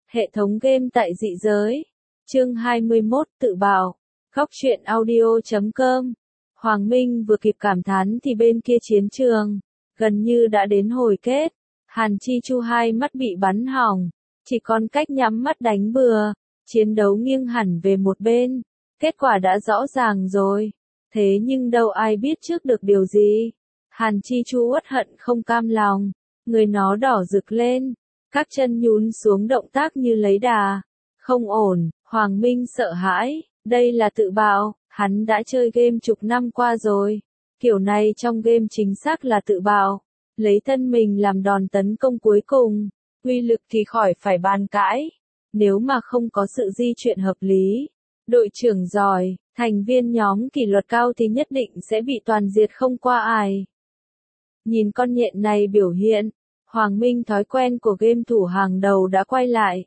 Hệ thống game tại dị giới. Chương 21 tự bào. Góc truyện audio.com. Hoàng Minh vừa kịp cảm thán thì bên kia chiến trường, gần như đã đến hồi kết. Hàn Chi Chu hai mắt bị bắn hỏng, chỉ còn cách nhắm mắt đánh bừa. Chiến đấu nghiêng hẳn về một bên. Kết quả đã rõ ràng rồi. Thế nhưng đâu ai biết trước được điều gì. Hàn Chi Chu uất hận không cam lòng. Người nó đỏ rực lên. Các chân nhún xuống động tác như lấy đà. Không ổn, Hoàng Minh sợ hãi. Đây là tự bạo. Hắn đã chơi game chục năm qua rồi. Kiểu này trong game chính xác là tự bạo. Lấy thân mình làm đòn tấn công cuối cùng. Uy lực thì khỏi phải bàn cãi. Nếu mà không có sự di chuyển hợp lý, đội trưởng giỏi, thành viên nhóm kỷ luật cao thì nhất định sẽ bị toàn diệt không qua ai. Nhìn con nhện này biểu hiện, Hoàng Minh thói quen của game thủ hàng đầu đã quay lại.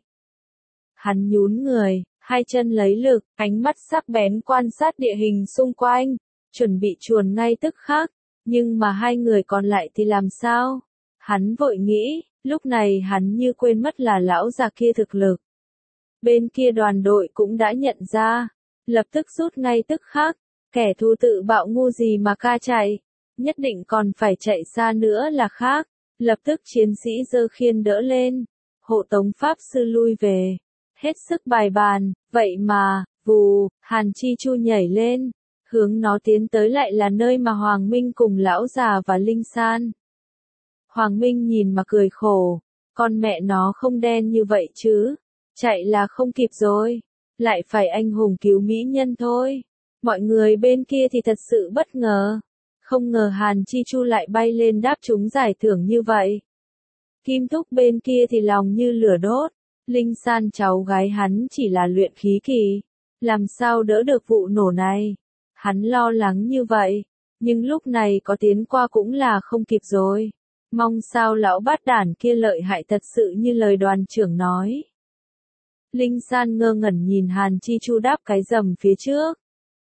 Hắn nhún người, hai chân lấy lực, ánh mắt sắc bén quan sát địa hình xung quanh, chuẩn bị chuồn ngay tức khắc. Nhưng mà hai người còn lại thì làm sao? Hắn vội nghĩ, lúc này hắn như quên mất là lão già kia thực lực. Bên kia đoàn đội cũng đã nhận ra, lập tức rút ngay tức khắc. Kẻ thù tự bạo ngu gì mà ca chạy, nhất định còn phải chạy xa nữa là khác. Lập tức chiến sĩ giơ khiên đỡ lên, hộ tống pháp sư lui về, hết sức bài bàn. Vậy mà, vù, Hàn Chi Chu nhảy lên, hướng nó tiến tới lại là nơi mà Hoàng Minh cùng lão già và Linh San. Hoàng Minh nhìn mà cười khổ, con mẹ nó không đen như vậy chứ, chạy là không kịp rồi, lại phải anh hùng cứu mỹ nhân thôi. Mọi người bên kia thì thật sự bất ngờ, không ngờ Hàn Chi Chu lại bay lên đáp trúng giải thưởng như vậy. Kim Thúc bên kia thì lòng như lửa đốt, Linh San cháu gái hắn chỉ là luyện khí kỳ, làm sao đỡ được vụ nổ này. Hắn lo lắng như vậy, nhưng lúc này có tiến qua cũng là không kịp rồi. Mong sao lão bát đản kia lợi hại thật sự như lời đoàn trưởng nói. Linh San ngơ ngẩn nhìn Hàn Chi Chu đáp cái rầm phía trước.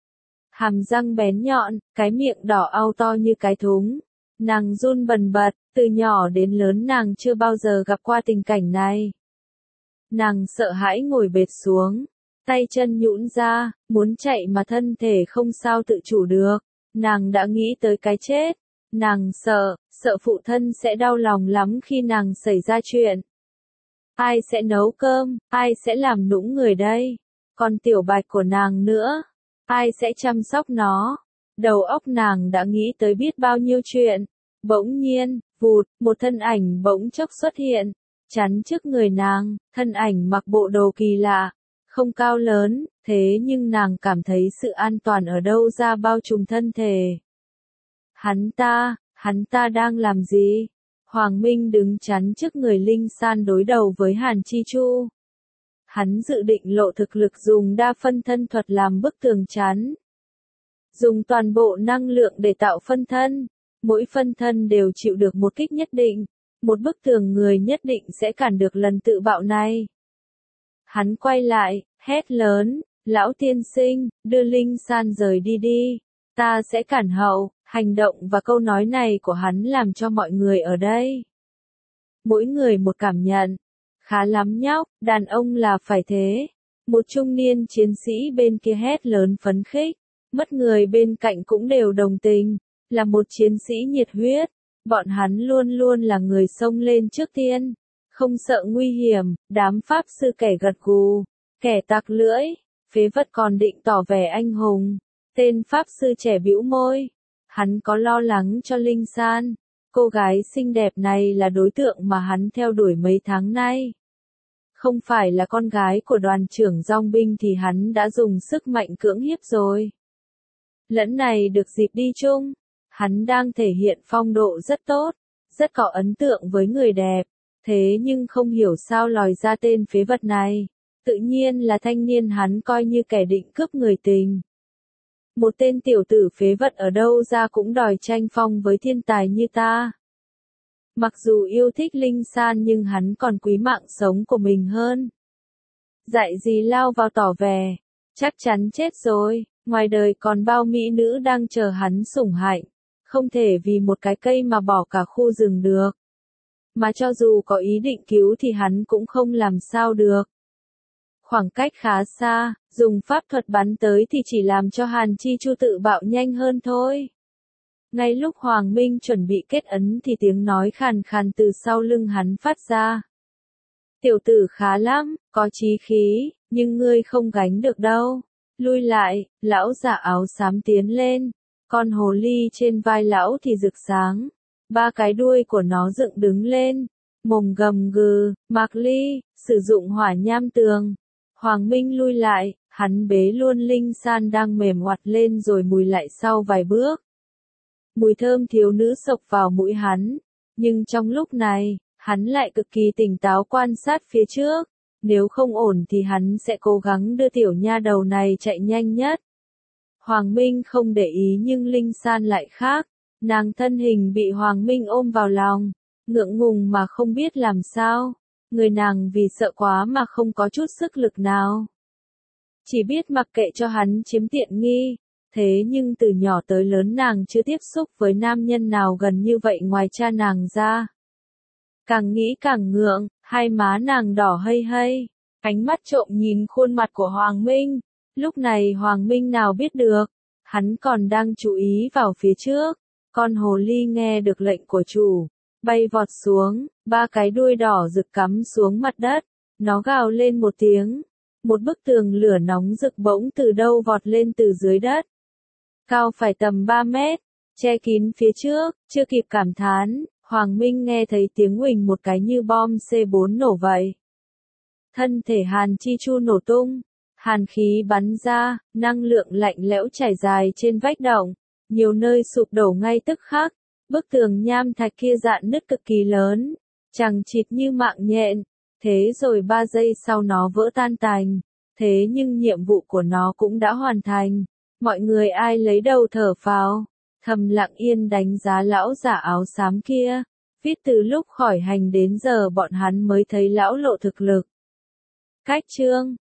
Hàm răng bén nhọn, cái miệng đỏ au to như cái thúng. Nàng run bần bật, từ nhỏ đến lớn nàng chưa bao giờ gặp qua tình cảnh này. Nàng sợ hãi ngồi bệt xuống, tay chân nhũn ra, muốn chạy mà thân thể không sao tự chủ được. Nàng đã nghĩ tới cái chết. Nàng sợ phụ thân sẽ đau lòng lắm khi nàng xảy ra chuyện. Ai sẽ nấu cơm, ai sẽ làm nũng người đây? Còn tiểu bạch của nàng nữa, ai sẽ chăm sóc nó? Đầu óc nàng đã nghĩ tới biết bao nhiêu chuyện. Bỗng nhiên, vụt, một thân ảnh bỗng chốc xuất hiện, chắn trước người nàng. Thân ảnh mặc bộ đồ kỳ lạ, không cao lớn, thế nhưng nàng cảm thấy sự an toàn ở đâu ra bao trùm thân thể. Hắn ta đang làm gì? Hoàng Minh đứng chắn trước người Linh San đối đầu với Hàn Chi Chu. Hắn dự định lộ thực lực dùng đa phân thân thuật làm bức tường chắn. Dùng toàn bộ năng lượng để tạo phân thân. Mỗi phân thân đều chịu được một kích nhất định. Một bức tường người nhất định sẽ cản được lần tự bạo này. Hắn quay lại, hét lớn, lão tiên sinh, đưa Linh San rời đi đi. Ta sẽ cản hậu. Hành động và câu nói này của hắn làm cho mọi người ở đây. Mỗi người một cảm nhận. Khá lắm nhóc, đàn ông là phải thế. Một trung niên chiến sĩ bên kia hét lớn phấn khích. Mất người bên cạnh cũng đều đồng tình. Là một chiến sĩ nhiệt huyết. Bọn hắn luôn luôn là người xông lên trước tiên. Không sợ nguy hiểm, đám pháp sư kẻ gật gù. Kẻ tặc lưỡi. Phế vật còn định tỏ vẻ anh hùng. Tên pháp sư trẻ bĩu môi. Hắn có lo lắng cho Linh San. Cô gái xinh đẹp này là đối tượng mà hắn theo đuổi mấy tháng nay. Không phải là con gái của đoàn trưởng dòng binh thì hắn đã dùng sức mạnh cưỡng hiếp rồi. Lẫn này được dịp đi chung. Hắn đang thể hiện phong độ rất tốt, rất có ấn tượng với người đẹp. Thế nhưng không hiểu sao lòi ra tên phế vật này. Tự nhiên là thanh niên hắn coi như kẻ định cướp người tình. Một tên tiểu tử phế vật ở đâu ra cũng đòi tranh phong với thiên tài như ta. Mặc dù yêu thích Linh San nhưng hắn còn quý mạng sống của mình hơn. Dạy gì lao vào tỏ vẻ, chắc chắn chết rồi, ngoài đời còn bao mỹ nữ đang chờ hắn sủng hạnh. Không thể vì một cái cây mà bỏ cả khu rừng được. mà cho dù có ý định cứu thì hắn cũng không làm sao được. Khoảng cách khá xa, dùng pháp thuật bắn tới thì chỉ làm cho Hàn Chi Chu tự bạo nhanh hơn thôi. Ngay lúc Hoàng Minh chuẩn bị kết ấn thì tiếng nói khàn khàn từ sau lưng hắn phát ra. Tiểu tử khá lắm, có chí khí, nhưng ngươi không gánh được đâu. Lui lại, lão giả áo xám tiến lên. Con hồ ly trên vai lão thì rực sáng. Ba cái đuôi của nó dựng đứng lên. Mồm gầm gừ, Mạc Ly, sử dụng hỏa nham tường. Hoàng Minh lui lại, hắn bế luôn Linh San đang mềm oặt lên rồi lùi lại sau vài bước. Mùi thơm thiếu nữ xộc vào mũi hắn, nhưng trong lúc này, hắn lại cực kỳ tỉnh táo quan sát phía trước, nếu không ổn thì hắn sẽ cố gắng đưa tiểu nha đầu này chạy nhanh nhất. Hoàng Minh không để ý nhưng Linh San lại khác, nàng thân hình bị Hoàng Minh ôm vào lòng, ngượng ngùng mà không biết làm sao, người nàng vì sợ quá mà không có chút sức lực nào. Chỉ biết mặc kệ cho hắn chiếm tiện nghi. Thế nhưng từ nhỏ tới lớn nàng chưa tiếp xúc với nam nhân nào gần như vậy ngoài cha nàng ra. Càng nghĩ càng ngượng, hai má nàng đỏ hây hây, ánh mắt trộm nhìn khuôn mặt của Hoàng Minh. Lúc này Hoàng Minh nào biết được, hắn còn đang chú ý vào phía trước. Con hồ ly nghe được lệnh của chủ, bay vọt xuống, ba cái đuôi đỏ rực cắm xuống mặt đất, nó gào lên một tiếng. Một bức tường lửa nóng rực bỗng từ đâu vọt lên từ dưới đất. Cao phải tầm 3 mét, che kín phía trước, chưa kịp cảm thán, Hoàng Minh nghe thấy tiếng huỳnh một cái như bom C4 nổ vậy. Thân thể Hàn Chi Chu nổ tung, hàn khí bắn ra, năng lượng lạnh lẽo trải dài trên vách động, nhiều nơi sụp đổ ngay tức khắc, bức tường nham thạch kia rạn nứt cực kỳ lớn, chằng chịt như mạng nhện, thế rồi 3 giây sau nó vỡ tan tành, thế nhưng nhiệm vụ của nó cũng đã hoàn thành. Mọi người ai lấy đầu thở phào, thầm lặng yên đánh giá lão giả áo xám kia, viết từ lúc khỏi hành đến giờ bọn hắn mới thấy lão lộ thực lực. Cách chương